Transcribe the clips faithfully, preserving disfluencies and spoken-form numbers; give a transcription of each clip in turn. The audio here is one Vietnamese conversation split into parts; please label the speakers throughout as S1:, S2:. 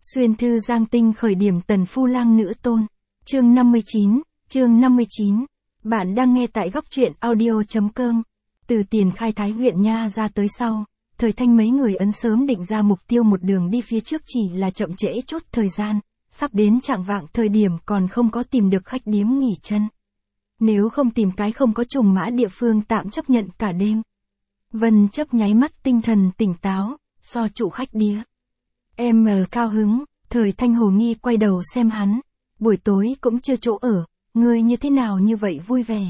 S1: Xuyên thư Giang Tinh khởi điểm tần phu lang nữ tôn. Chương năm mươi chín, chương năm mươi chín. Bạn đang nghe tại góc truyện audio.com. Từ tiền khai Thái huyện Nha ra tới sau, Thời Thanh mấy người ấn sớm định ra mục tiêu một đường đi phía trước chỉ là chậm trễ chốt thời gian, sắp đến chạng vạng thời điểm còn không có tìm được khách điếm nghỉ chân. Nếu không tìm cái không có trùng mã địa phương tạm chấp nhận cả đêm. Vân chấp nháy mắt tinh thần tỉnh táo, so trụ khách đĩa. Em ờ cao hứng, Thời Thanh hồ nghi quay đầu xem hắn. Buổi tối cũng chưa chỗ ở, ngươi như thế nào như vậy vui vẻ.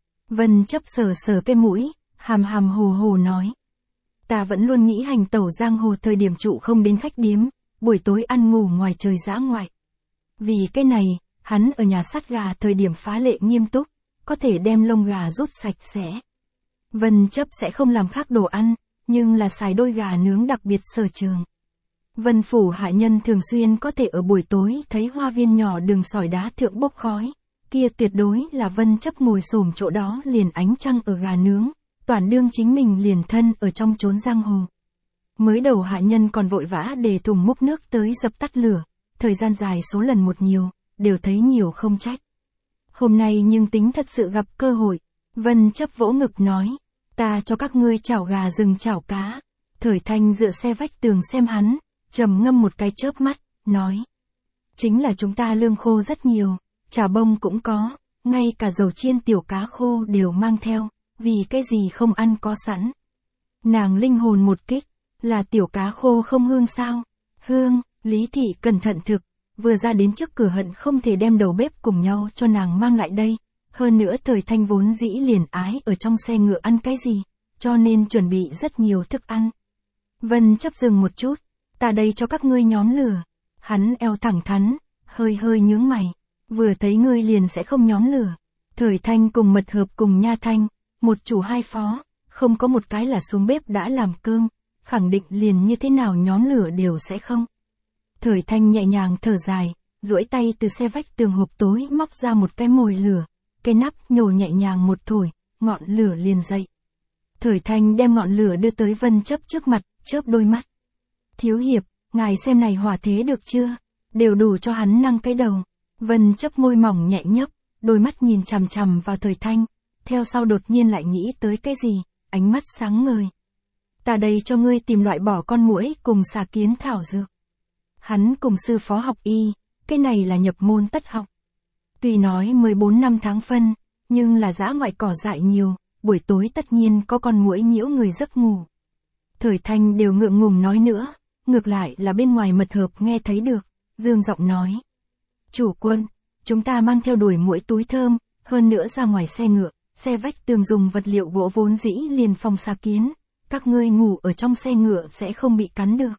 S1: Vân chấp sờ sờ cái mũi, hàm hàm hồ hồ nói. Ta vẫn luôn nghĩ hành tẩu giang hồ thời điểm trụ không đến khách điếm, buổi tối ăn ngủ ngoài trời dã ngoại. Vì cái này, hắn ở nhà sát gà thời điểm phá lệ nghiêm túc, có thể đem lông gà rút sạch sẽ. Vân chấp sẽ không làm khác đồ ăn, nhưng là xài đôi gà nướng đặc biệt sở trường. Vân phủ hạ nhân thường xuyên có thể ở buổi tối thấy hoa viên nhỏ đường sỏi đá thượng bốc khói, kia tuyệt đối là Vân chấp ngồi xổm chỗ đó liền ánh trăng ở gà nướng, toàn đương chính mình liền thân ở trong chốn giang hồ. Mới đầu hạ nhân còn vội vã để thùng múc nước tới dập tắt lửa, thời gian dài số lần một nhiều, đều thấy nhiều không trách. Hôm nay nhưng tính thật sự gặp cơ hội, Vân chấp vỗ ngực nói, ta cho các ngươi chảo gà rừng chảo cá. Thời Thanh dựa xe vách tường xem hắn, trầm ngâm một cái chớp mắt, nói. Chính là chúng ta lương khô rất nhiều, chả bông cũng có, ngay cả dầu chiên tiểu cá khô đều mang theo, vì cái gì không ăn có sẵn. Nàng linh hồn một kích, là tiểu cá khô không hương sao? Hương, Lý Thị cẩn thận thực, vừa ra đến trước cửa hận không thể đem đầu bếp cùng nhau cho nàng mang lại đây. Hơn nữa Thời Thanh vốn dĩ liền ái ở trong xe ngựa ăn cái gì, cho nên chuẩn bị rất nhiều thức ăn. Vân chấp dừng một chút, ta đây cho các ngươi nhóm lửa. Hắn eo thẳng thắn, hơi hơi nhướng mày, vừa thấy ngươi liền sẽ không nhóm lửa. Thời Thanh cùng Mật Hợp cùng Nha Thanh, một chủ hai phó, không có một cái là xuống bếp đã làm cơm, khẳng định liền như thế nào nhóm lửa đều sẽ không. Thời Thanh nhẹ nhàng thở dài, duỗi tay từ xe vách tường hộp tối móc ra một cái mồi lửa, cái nắp nhổ nhẹ nhàng một thổi, ngọn lửa liền dậy. Thời Thanh đem ngọn lửa đưa tới Vân chấp trước mặt, chớp đôi mắt. Thiếu hiệp, ngài xem này hỏa thế được chưa? Đều đủ cho hắn năng cái đầu. Vân chấp môi mỏng nhẹ nhấp, đôi mắt nhìn chằm chằm vào Thời Thanh, theo sau đột nhiên lại nghĩ tới cái gì, ánh mắt sáng ngời. Ta đây cho ngươi tìm loại bỏ con muỗi cùng xà kiến thảo dược. Hắn cùng sư phó học y, cái này là nhập môn tất học. Tuy nói mười bốn năm tháng phân, nhưng là dã ngoại cỏ dại nhiều, buổi tối tất nhiên có con muỗi nhiễu người giấc ngủ. Thời Thanh đều ngượng ngùng nói nữa, ngược lại là bên ngoài Mật Hợp nghe thấy được, dương giọng nói. Chủ quân, chúng ta mang theo đuổi muỗi túi thơm, hơn nữa ra ngoài xe ngựa, xe vách tường dùng vật liệu gỗ vốn dĩ liền phòng xà kiến, các ngươi ngủ ở trong xe ngựa sẽ không bị cắn được.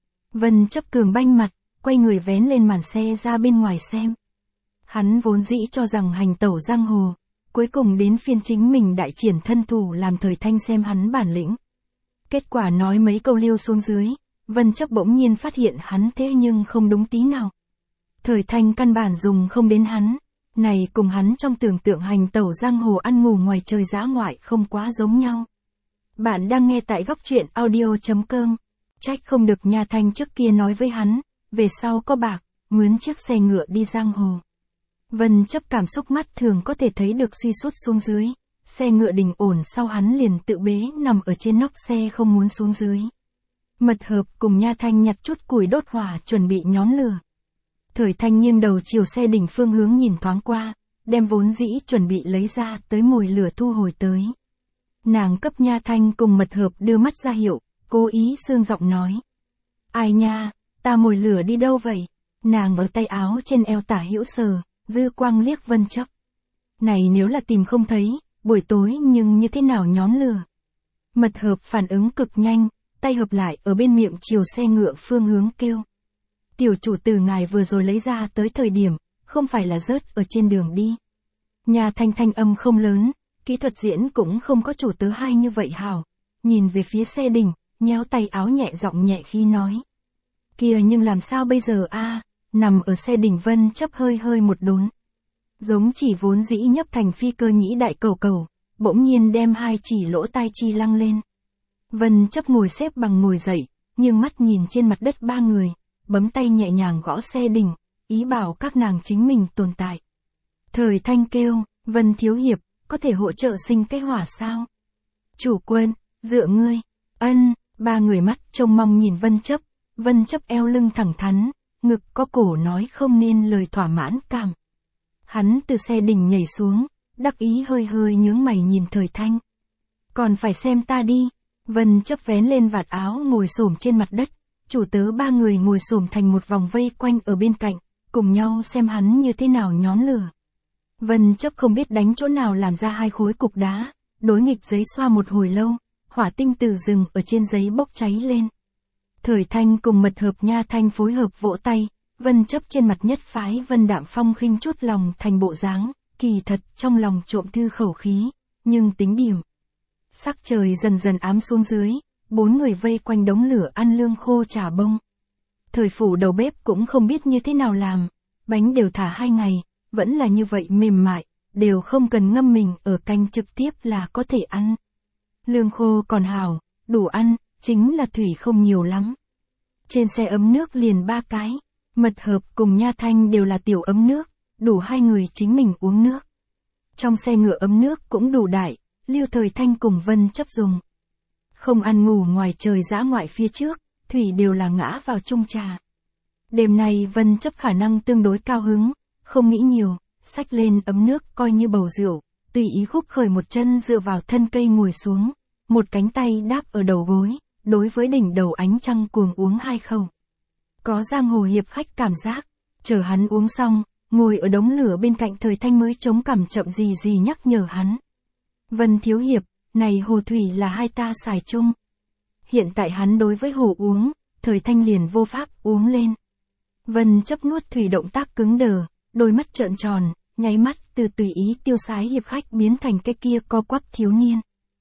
S1: Vân chấp cường banh mặt, quay người vén lên màn xe ra bên ngoài xem. Hắn vốn dĩ cho rằng hành tẩu giang hồ, cuối cùng đến phiên chính mình đại triển thân thủ làm Thời Thanh xem hắn bản lĩnh. Kết quả nói mấy câu liêu xuống dưới, Vân chấp bỗng nhiên phát hiện hắn thế nhưng không đúng tí nào. Thời Thanh căn bản dùng không đến hắn, này cùng hắn trong tưởng tượng hành tẩu giang hồ ăn ngủ ngoài trời dã ngoại không quá giống nhau. Bạn đang nghe tại góc truyện audio.com. Trách không được Nha Thanh trước kia nói với hắn, về sau có bạc, mướn chiếc xe ngựa đi giang hồ. Vân chấp cảm xúc mắt thường có thể thấy được suy sút xuống dưới, xe ngựa đình ổn sau hắn liền tự bế nằm ở trên nóc xe không muốn xuống dưới. Mật Hợp cùng Nha Thanh nhặt chút củi đốt hỏa chuẩn bị nhóm lửa. Thời Thanh nghiêng đầu chiều xe đỉnh phương hướng nhìn thoáng qua, đem vốn dĩ chuẩn bị lấy ra tới mồi lửa thu hồi tới. Nàng cấp Nha Thanh cùng Mật Hợp đưa mắt ra hiệu, cố ý sương giọng nói. Ai nha, ta mồi lửa đi đâu vậy? Nàng ở tay áo trên eo tả hữu sờ, dư quang liếc Vân chấp. Này nếu là tìm không thấy, buổi tối nhưng như thế nào nhóm lửa? Mật Hợp phản ứng cực nhanh, tay hợp lại ở bên miệng chiều xe ngựa phương hướng kêu. Tiểu chủ tử ngài vừa rồi lấy ra tới thời điểm, không phải là rớt ở trên đường đi. Nhà Thanh thanh âm không lớn, kỹ thuật diễn cũng không có chủ tớ hay như vậy hảo. Nhìn về phía xe đỉnh, nhéo tay áo nhẹ giọng nhẹ khi nói. Kìa nhưng làm sao bây giờ a? Nằm ở xe đỉnh Vân chấp hơi hơi một đốn. Giống chỉ vốn dĩ nhấp thành phi cơ nhĩ đại cầu cầu, bỗng nhiên đem hai chỉ lỗ tai chi lăng lên. Vân chấp ngồi xếp bằng ngồi dậy, nghiêng mắt nhìn trên mặt đất ba người, bấm tay nhẹ nhàng gõ xe đỉnh, ý bảo các nàng chính mình tồn tại. Thời Thanh kêu, Vân thiếu hiệp, có thể hỗ trợ sinh cái hỏa sao? Chủ quân, dựa ngươi. Ân, ba người mắt trông mong nhìn Vân Chấp, Vân Chấp eo lưng thẳng thắn, ngực có cổ nói không nên lời thỏa mãn cảm. Hắn từ xe đỉnh nhảy xuống, đắc ý hơi hơi nhướng mày nhìn Thời Thanh. Còn phải xem ta đi. Vân Chấp vén lên vạt áo ngồi xổm trên mặt đất, chủ tớ ba người ngồi xổm thành một vòng vây quanh ở bên cạnh, cùng nhau xem hắn như thế nào nhón lửa. Vân Chấp không biết đánh chỗ nào làm ra hai khối cục đá, đối nghịch giấy xoa một hồi lâu, hỏa tinh từ rừng ở trên giấy bốc cháy lên. Thời Thanh cùng Mật Hợp Nha Thanh phối hợp vỗ tay, Vân Chấp trên mặt nhất phái Vân Đạm Phong khinh chút lòng thành bộ dáng, kỳ thật trong lòng trộm thư khẩu khí, nhưng tính điểm. Sắc trời dần dần ám xuống dưới, bốn người vây quanh đống lửa ăn lương khô chả bông. Thời phủ đầu bếp cũng không biết như thế nào làm, bánh đều thả hai ngày, vẫn là như vậy mềm mại, đều không cần ngâm mình ở canh trực tiếp là có thể ăn. Lương khô còn hảo, đủ ăn, chính là thủy không nhiều lắm. Trên xe ấm nước liền ba cái, Mật Hợp cùng Nha Thanh đều là tiểu ấm nước, đủ hai người chính mình uống nước. Trong xe ngựa ấm nước cũng đủ đại, Lưu Thời Thanh cùng Vân Chấp dùng. Không ăn ngủ ngoài trời dã ngoại phía trước, thủy đều là ngã vào chung trà. Đêm nay Vân Chấp khả năng tương đối cao hứng, không nghĩ nhiều, xách lên ấm nước coi như bầu rượu, tùy ý khúc khởi một chân dựa vào thân cây ngồi xuống, một cánh tay đáp ở đầu gối, đối với đỉnh đầu ánh trăng cuồng uống hai khẩu. Có giang hồ hiệp khách cảm giác, chờ hắn uống xong, ngồi ở đống lửa bên cạnh Thời Thanh mới chống cằm chậm gì gì nhắc nhở hắn. Vân thiếu hiệp, này hồ thủy là hai ta xài chung. Hiện tại hắn đối với hồ uống, Thời Thanh liền vô pháp uống lên. Vân Chấp nuốt thủy động tác cứng đờ, đôi mắt trợn tròn, nháy mắt từ tùy ý tiêu sái hiệp khách biến thành cái kia co quắp thiếu niên.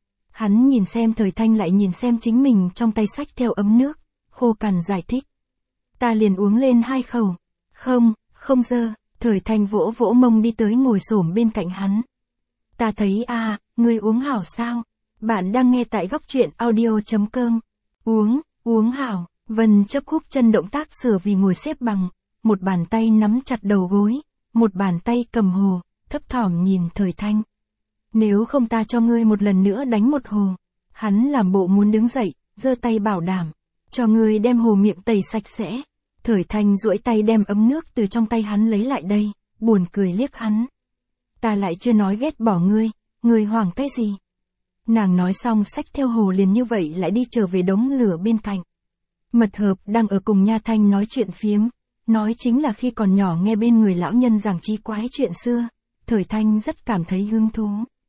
S1: Hắn nhìn xem Thời Thanh lại nhìn xem chính mình trong tay xách theo ấm nước, khô cằn giải thích. Ta liền uống lên hai khẩu. Không, không dơ, Thời Thanh vỗ vỗ mông đi tới ngồi xổm bên cạnh hắn. Ta thấy a, à, ngươi uống hảo sao? Bạn đang nghe tại góc truyện audio chấm com. Uống, uống hảo. Vân Chấp khúc chân động tác sửa vì ngồi xếp bằng, một bàn tay nắm chặt đầu gối, một bàn tay cầm hồ, thấp thỏm nhìn Thời Thanh. Nếu không ta cho ngươi một lần nữa đánh một hồ. Hắn làm bộ muốn đứng dậy, giơ tay bảo đảm, cho ngươi đem hồ miệng tẩy sạch sẽ. Thời Thanh duỗi tay đem ấm nước từ trong tay hắn lấy lại đây, buồn cười liếc hắn. Ta lại chưa nói ghét bỏ ngươi, ngươi hoảng cái gì? Nàng nói xong xách theo hồ liền như vậy lại đi trở về đống lửa bên cạnh. Mật Hợp đang ở cùng Nha Thanh nói chuyện phiếm, nói chính là khi còn nhỏ nghe bên người lão nhân giảng chi quái chuyện xưa, Thời Thanh rất cảm thấy hứng thú.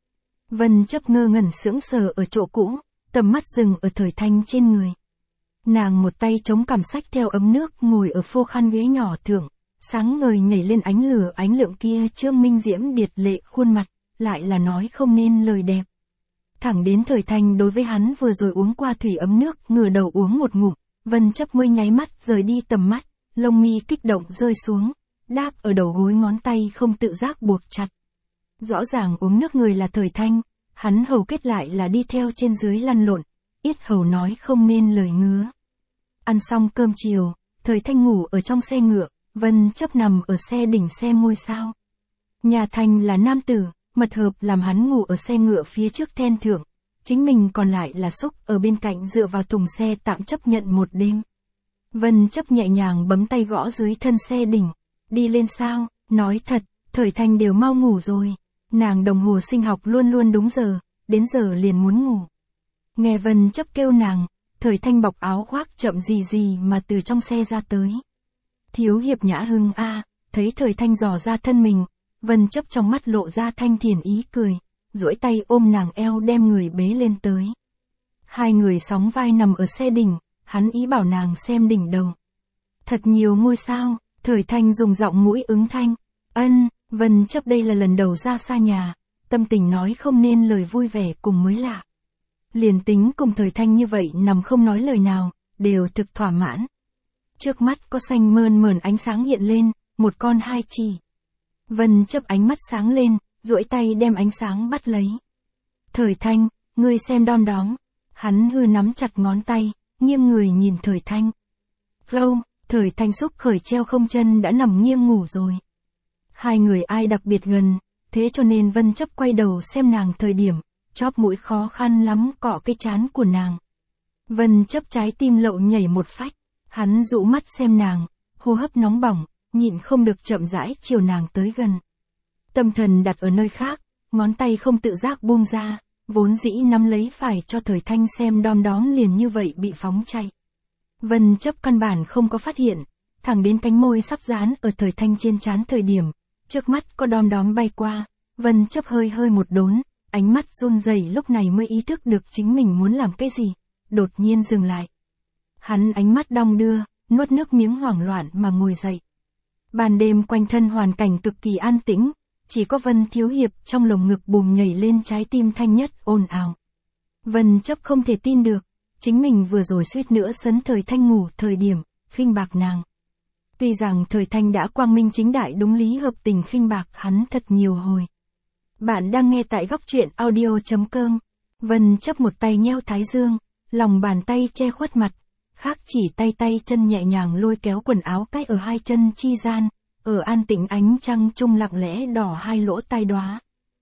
S1: Vân Chấp ngơ ngẩn sững sờ ở chỗ cũ, tầm mắt dừng ở Thời Thanh trên người. Nàng một tay chống cằm xách theo ấm nước ngồi ở phô khăn ghế nhỏ thượng, sáng ngời nhảy lên ánh lửa ánh lượng kia trương minh diễm điệt lệ khuôn mặt, lại là nói không nên lời đẹp. Thẳng đến Thời Thanh đối với hắn vừa rồi uống qua thủy ấm nước ngửa đầu uống một ngụm, Vân Chấp mới nháy mắt rời đi tầm mắt, lông mi kích động rơi xuống, đáp ở đầu gối ngón tay không tự giác buộc chặt. Rõ ràng uống nước người là Thời Thanh, hắn hầu kết lại là đi theo trên dưới lăn lộn, yết hầu nói không nên lời ngứa. Ăn xong cơm chiều, Thời Thanh ngủ ở trong xe ngựa, Vân Chấp nằm ở xe đỉnh xe ngôi sao. Nhà Thanh là nam tử, Mật Hợp làm hắn ngủ ở xe ngựa phía trước then thượng, chính mình còn lại là xúc ở bên cạnh dựa vào thùng xe tạm chấp nhận một đêm. Vân Chấp nhẹ nhàng bấm tay gõ dưới thân xe đỉnh, đi lên sao, nói thật, Thời Thanh đều mau ngủ rồi, nàng đồng hồ sinh học luôn luôn đúng giờ, đến giờ liền muốn ngủ. Nghe Vân Chấp kêu nàng, Thời Thanh bọc áo khoác chậm gì gì mà từ trong xe ra tới. Thiếu hiệp Nhã Hưng a, à, thấy Thời Thanh dò ra thân mình, Vân Chấp trong mắt lộ ra thanh thiền ý cười, duỗi tay ôm nàng eo đem người bế lên tới. Hai người sóng vai nằm ở xe đỉnh, hắn ý bảo nàng xem đỉnh đầu. Thật nhiều ngôi sao, Thời Thanh dùng giọng mũi ứng thanh. Ân, Vân Chấp đây là lần đầu ra xa nhà, tâm tình nói không nên lời vui vẻ cùng mới lạ. Liền tính cùng Thời Thanh như vậy nằm không nói lời nào, đều thực thỏa mãn. Trước mắt có xanh mơn mởn ánh sáng hiện lên, một con hai chỉ. Vân Chấp ánh mắt sáng lên, duỗi tay đem ánh sáng bắt lấy. Thời Thanh, ngươi xem đom đóm. Hắn hư nắm chặt ngón tay, nghiêng người nhìn Thời Thanh. Flow, Thời Thanh xúc khởi treo không chân đã nằm nghiêng ngủ rồi. Hai người ai đặc biệt gần, thế cho nên Vân Chấp quay đầu xem nàng thời điểm, chóp mũi khó khăn lắm cọ cái trán của nàng. Vân Chấp trái tim lậu nhảy một phách, hắn dụ mắt xem nàng, hô hấp nóng bỏng, nhịn không được chậm rãi chiều nàng tới gần. Tâm thần đặt ở nơi khác, ngón tay không tự giác buông ra, vốn dĩ nắm lấy phải cho Thời Thanh xem đom đóm liền như vậy bị phóng chạy. Vân Chấp căn bản không có phát hiện, thẳng đến cánh môi sắp dán ở Thời Thanh trên trán thời điểm, trước mắt có đom đóm bay qua, Vân Chấp hơi hơi một đốn, ánh mắt run rẩy lúc này mới ý thức được chính mình muốn làm cái gì, đột nhiên dừng lại. Hắn ánh mắt đong đưa, nuốt nước miếng hoảng loạn mà ngồi dậy. Ban đêm quanh thân hoàn cảnh cực kỳ an tĩnh, chỉ có Vân Thiếu Hiệp trong lồng ngực bùm nhảy lên trái tim thanh nhất ồn ào. Vân Chấp không thể tin được, chính mình vừa rồi suýt nữa sấn Thời Thanh ngủ thời điểm, khinh bạc nàng. Tuy rằng Thời Thanh đã quang minh chính đại đúng lý hợp tình khinh bạc hắn thật nhiều hồi. Bạn đang nghe tại góc truyện audio chấm com. Vân Chấp một tay nheo thái dương, lòng bàn tay che khuất mặt, khác chỉ tay tay chân nhẹ nhàng lôi kéo quần áo cách ở hai chân chi gian, ở an tĩnh ánh trăng trung lặng lẽ đỏ hai lỗ tai đóa.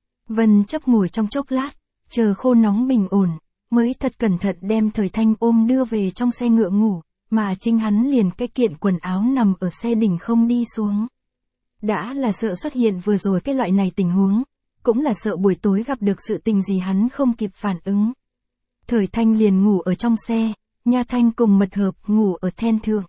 S1: Vân Chấp ngồi trong chốc lát, chờ khô nóng bình ổn, mới thật cẩn thận đem Thời Thanh ôm đưa về trong xe ngựa ngủ, mà chính hắn liền cái kiện quần áo nằm ở xe đỉnh không đi xuống. Đã là sợ xuất hiện vừa rồi cái loại này tình huống, cũng là sợ buổi tối gặp được sự tình gì hắn không kịp phản ứng. Thời Thanh liền ngủ ở trong xe, Nha Thanh cùng Mật Hợp ngủ ở then thượng.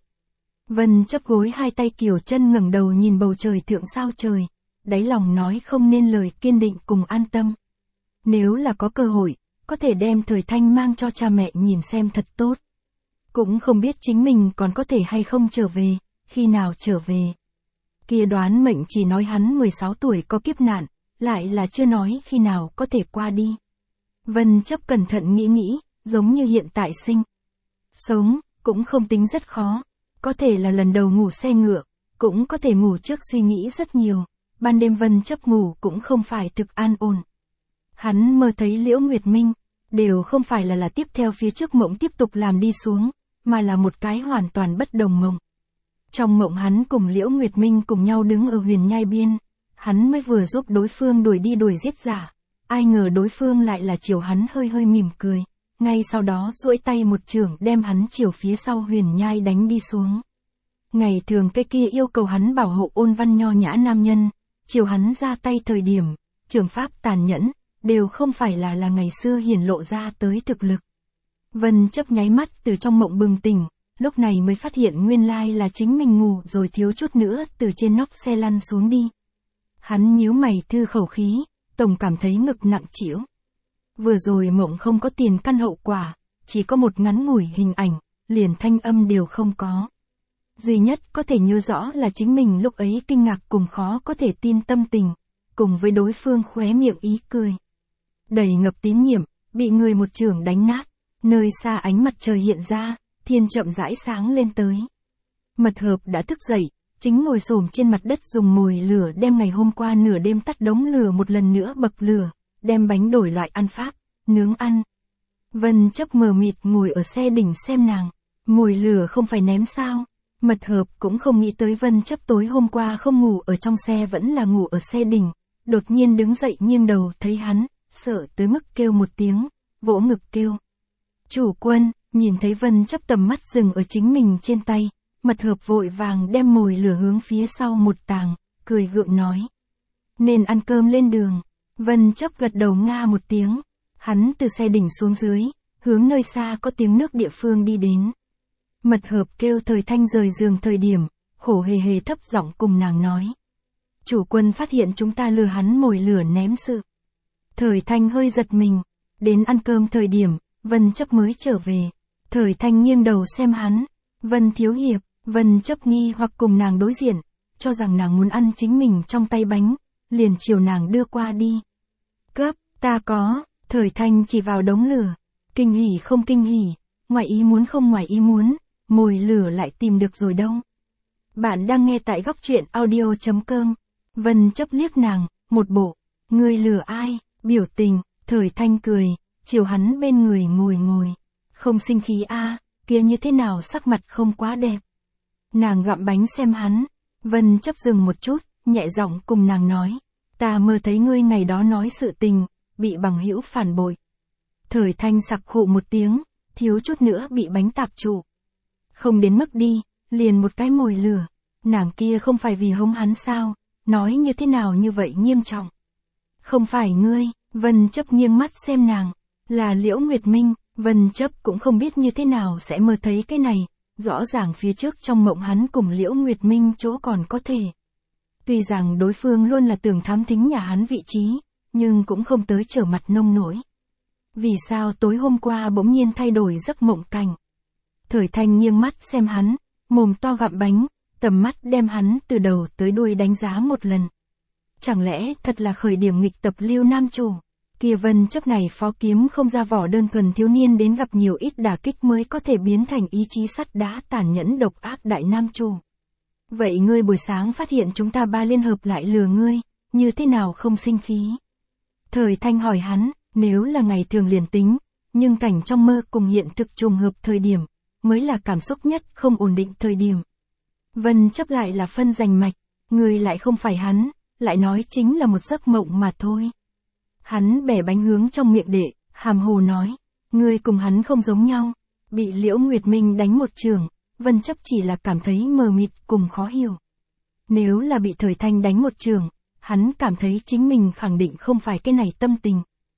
S1: Vân Chấp gối hai tay kiều chân ngẩng đầu nhìn bầu trời thượng sao trời, đáy lòng nói không nên lời kiên định cùng an tâm. Nếu là có cơ hội, có thể đem Thời Thanh mang cho cha mẹ nhìn xem thật tốt. Cũng không biết chính mình còn có thể hay không trở về, khi nào trở về. Kia đoán mệnh chỉ nói hắn mười sáu tuổi có kiếp nạn, lại là chưa nói khi nào có thể qua đi. Vân Chấp cẩn thận nghĩ nghĩ, giống như hiện tại sinh. Sống, cũng không tính rất khó. Có thể là lần đầu ngủ xe ngựa, cũng có thể ngủ trước suy nghĩ rất nhiều. Ban đêm Vân Chấp ngủ cũng không phải thực an ổn. Hắn mơ thấy Liễu Nguyệt Minh, đều không phải là là tiếp theo phía trước mộng tiếp tục làm đi xuống, mà là một cái hoàn toàn bất đồng mộng. Trong mộng hắn cùng Liễu Nguyệt Minh cùng nhau đứng ở huyền nhai biên, hắn mới vừa giúp đối phương đuổi đi đuổi giết giả, ai ngờ đối phương lại là chiều hắn hơi hơi mỉm cười, ngay sau đó duỗi tay một chưởng đem hắn chiều phía sau huyền nhai đánh đi xuống. Ngày thường cái kia yêu cầu hắn bảo hộ ôn văn nho nhã nam nhân, chiều hắn ra tay thời điểm, trường pháp tàn nhẫn, đều không phải là là ngày xưa hiển lộ ra tới thực lực. Vân Chấp nháy mắt từ trong mộng bừng tỉnh, lúc này mới phát hiện nguyên lai là chính mình ngủ rồi thiếu chút nữa từ trên nóc xe lăn xuống đi. Hắn nhíu mày thư khẩu khí, tổng cảm thấy ngực nặng trĩu. Vừa rồi mộng không có tiền căn hậu quả, chỉ có một ngắn ngủi hình ảnh, liền thanh âm đều không có. Duy nhất có thể nhớ rõ là chính mình lúc ấy kinh ngạc cùng khó có thể tin tâm tình, cùng với đối phương khóe miệng ý cười. Đầy ngập tín nhiệm, bị người một chưởng đánh nát, nơi xa ánh mặt trời hiện ra, thiên chậm rãi sáng lên tới. Mật Hợp đã thức dậy, chính ngồi xổm trên mặt đất dùng mồi lửa đem ngày hôm qua nửa đêm tắt đống lửa một lần nữa bậc lửa, đem bánh đổi loại ăn pháp, nướng ăn. Vân Chấp mờ mịt ngồi ở xe đỉnh xem nàng, mồi lửa không phải ném sao. Mật Hợp cũng không nghĩ tới Vân Chấp tối hôm qua không ngủ ở trong xe vẫn là ngủ ở xe đỉnh, đột nhiên đứng dậy nghiêng đầu thấy hắn, sợ tới mức kêu một tiếng, vỗ ngực kêu. Chủ quân, nhìn thấy Vân Chấp tầm mắt dừng ở chính mình trên tay, Mật Hợp vội vàng đem mồi lửa hướng phía sau một tàng, cười gượng nói. Nên ăn cơm lên đường. Vân Chấp gật đầu nga một tiếng, hắn từ xe đỉnh xuống dưới, hướng nơi xa có tiếng nước địa phương đi đến. Mật Hợp kêu Thời Thanh rời giường thời điểm, khổ hề hề thấp giọng cùng nàng nói. Chủ quân phát hiện chúng ta lừa hắn mồi lửa ném sự. Thời Thanh hơi giật mình, đến ăn cơm thời điểm, Vân Chấp mới trở về. Thời Thanh nghiêng đầu xem hắn, Vân Thiếu Hiệp, Vân Chấp nghi hoặc cùng nàng đối diện, cho rằng nàng muốn ăn chính mình trong tay bánh, liền chiều nàng đưa qua đi. Cấp, ta có, Thời Thanh chỉ vào đống lửa, kinh hỉ không kinh hỉ, ngoài ý muốn không ngoài ý muốn, mồi lửa lại tìm được rồi đâu. Bạn đang nghe tại góc truyện audio chấm com. Vân Chấp liếc nàng, một bộ, ngươi lừa ai, biểu tình, Thời Thanh cười, chiều hắn bên người ngồi ngồi. Không sinh khí a, kia như thế nào sắc mặt không quá đẹp. Nàng gặm bánh xem hắn. Vân Chấp dừng một chút, nhẹ giọng cùng nàng nói. Ta mơ thấy ngươi ngày đó nói sự tình, bị bằng hữu phản bội. Thời Thanh sặc khụ một tiếng, thiếu chút nữa bị bánh tạp trụ. Không đến mức đi, liền một cái mồi lửa. Nàng kia không phải vì hống hắn sao, nói như thế nào như vậy nghiêm trọng. Không phải ngươi, Vân Chấp nghiêng mắt xem nàng, là Liễu Nguyệt Minh. Vân Chấp cũng không biết như thế nào sẽ mơ thấy cái này, rõ ràng phía trước trong mộng hắn cùng Liễu Nguyệt Minh chỗ còn có thể. Tuy rằng đối phương luôn là tưởng thám thính nhà hắn vị trí, nhưng cũng không tới trở mặt nông nổi. Vì sao tối hôm qua bỗng nhiên thay đổi giấc mộng cảnh? Thời Thanh nghiêng mắt xem hắn, mồm to gặm bánh, tầm mắt đem hắn từ đầu tới đuôi đánh giá một lần. Chẳng lẽ thật là khởi điểm nghịch tập Lưu nam chủ? Kia Vân Chấp này phó kiếm không ra vỏ đơn thuần thiếu niên đến gặp nhiều ít đả kích mới có thể biến thành ý chí sắt đá tàn nhẫn độc ác đại nam chủ. Vậy ngươi buổi sáng phát hiện chúng ta ba liên hợp lại lừa ngươi, như thế nào không sinh khí? Thời Thanh hỏi hắn, nếu là ngày thường liền tính, nhưng cảnh trong mơ cùng hiện thực trùng hợp thời điểm, mới là cảm xúc nhất không ổn định thời điểm. Vân Chấp lại là phân rành mạch, ngươi lại không phải hắn, lại nói chính là một giấc mộng mà thôi. Hắn bẻ bánh hướng trong miệng đệ, hàm hồ nói, ngươi cùng hắn không giống nhau, bị Liễu Nguyệt Minh đánh một trường, Vân Chấp chỉ là cảm thấy mờ mịt cùng khó hiểu. Nếu là bị Thời Thanh đánh một trường, hắn cảm thấy chính mình khẳng định không phải cái này tâm tình.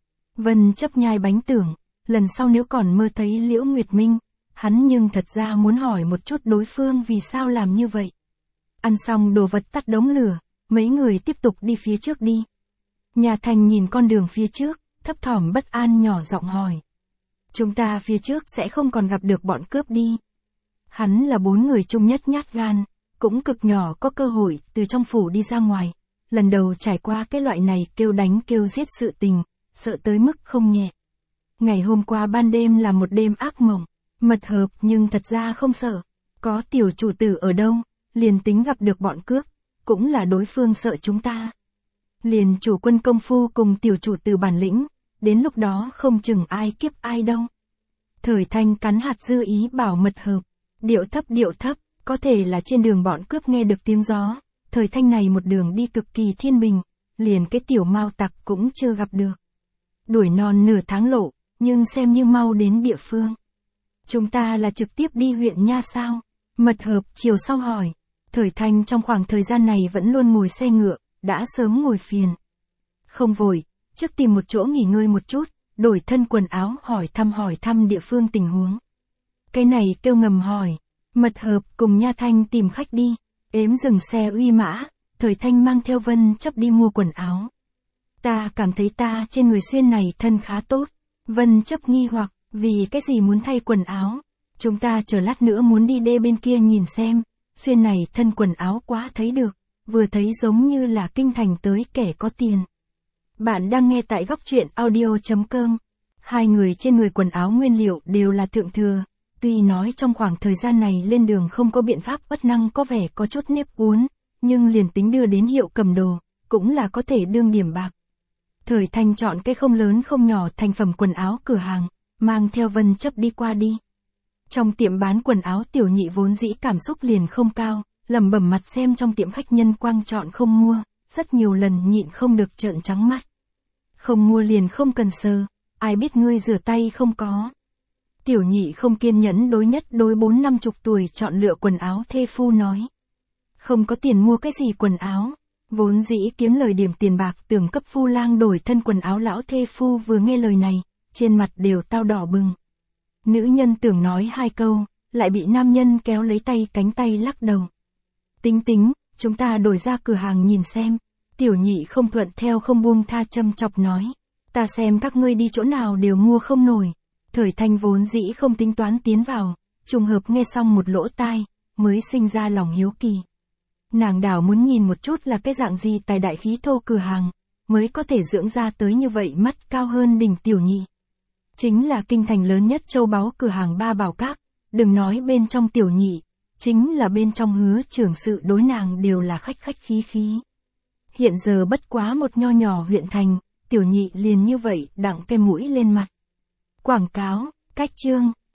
S1: Vân Chấp nhai bánh tưởng, lần sau nếu còn mơ thấy Liễu Nguyệt Minh, hắn nhưng thật ra muốn hỏi một chút đối phương vì sao làm như vậy. Ăn xong đồ vật tắt đống lửa, mấy người tiếp tục đi phía trước đi. Nhà Thành nhìn con đường phía trước, thấp thỏm bất an nhỏ giọng hỏi. Chúng ta phía trước sẽ không còn gặp được bọn cướp đi. Hắn là bốn người chung nhất nhát gan, cũng cực nhỏ có cơ hội từ trong phủ đi ra ngoài. Lần đầu trải qua cái loại này kêu đánh kêu giết sự tình, sợ tới mức không nhẹ. Ngày hôm qua ban đêm là một đêm ác mộng, mật hợp nhưng thật ra không sợ. Có tiểu chủ tử ở đâu, liền tính gặp được bọn cướp, cũng là đối phương sợ chúng ta. Liền chủ quân công phu cùng tiểu chủ tử bản lĩnh, đến lúc đó không chừng ai kiếp ai đâu. Thời Thanh cắn hạt dư ý bảo mật hợp, điệu thấp điệu thấp, có thể là trên đường bọn cướp nghe được tiếng gió. Thời Thanh này một đường đi cực kỳ thiên bình, liền cái tiểu mao tặc cũng chưa gặp được. Đuổi non nửa tháng lộ, nhưng xem như mau đến địa phương. Chúng ta là trực tiếp đi huyện Nha sao? Mật hợp chiều sau hỏi. Thời Thanh trong khoảng thời gian này vẫn luôn ngồi xe ngựa, đã sớm ngồi phiền. Không vội, trước tìm một chỗ nghỉ ngơi một chút, đổi thân quần áo hỏi thăm hỏi thăm địa phương tình huống. Cái này kêu ngầm hỏi. Mật hợp cùng Nha Thanh tìm khách đi. Ếm dừng xe uy mã, Thời Thanh mang theo Vân Chấp đi mua quần áo. Ta cảm thấy ta trên người xuyên này thân khá tốt. Vân Chấp nghi hoặc, vì cái gì muốn thay quần áo? Chúng ta chờ lát nữa muốn đi đê bên kia nhìn xem, xuyên này thân quần áo quá thấy được, vừa thấy giống như là kinh thành tới kẻ có tiền. Bạn đang nghe tại góc truyện audio chấm com. Hai người trên người quần áo nguyên liệu đều là thượng thừa. Tuy nói trong khoảng thời gian này lên đường không có biện pháp bất năng có vẻ có chút nếp uốn, nhưng liền tính đưa đến hiệu cầm đồ, cũng là có thể đương điểm bạc. Thời Thanh chọn cái không lớn không nhỏ thành phẩm quần áo cửa hàng, mang theo Vân Chấp đi qua đi. Trong tiệm bán quần áo tiểu nhị vốn dĩ cảm xúc liền không cao, lẩm bẩm mặt xem trong tiệm khách nhân quang chọn không mua, rất nhiều lần nhịn không được trợn trắng mắt. Không mua liền không cần sờ, ai biết ngươi rửa tay không có. Tiểu nhị không kiên nhẫn đối nhất đối bốn năm chục tuổi chọn lựa quần áo thê phu nói. Không có tiền mua cái gì quần áo, vốn dĩ kiếm lời điểm tiền bạc tưởng cấp phu lang đổi thân quần áo lão thê phu vừa nghe lời này, trên mặt đều tao đỏ bừng. Nữ nhân tưởng nói hai câu, lại bị nam nhân kéo lấy tay cánh tay lắc đầu. Tính tính, chúng ta đổi ra cửa hàng nhìn xem. Tiểu nhị không thuận theo không buông tha châm chọc nói. Ta xem các ngươi đi chỗ nào đều mua không nổi. Thời Thanh vốn dĩ không tính toán tiến vào, trùng hợp nghe xong một lỗ tai, mới sinh ra lòng hiếu kỳ. Nàng đảo muốn nhìn một chút là cái dạng gì tài đại khí thô cửa hàng, mới có thể dưỡng ra tới như vậy mắt cao hơn đỉnh tiểu nhị. Chính là kinh thành lớn nhất châu báu cửa hàng Ba Bảo Các, đừng nói bên trong tiểu nhị, chính là bên trong Hứa trưởng sự đối nàng đều là khách khách khí khí. Hiện giờ bất quá một nho nhỏ huyện thành, tiểu nhị liền như vậy đặng cái mũi lên mặt. Quảng cáo, cách chương.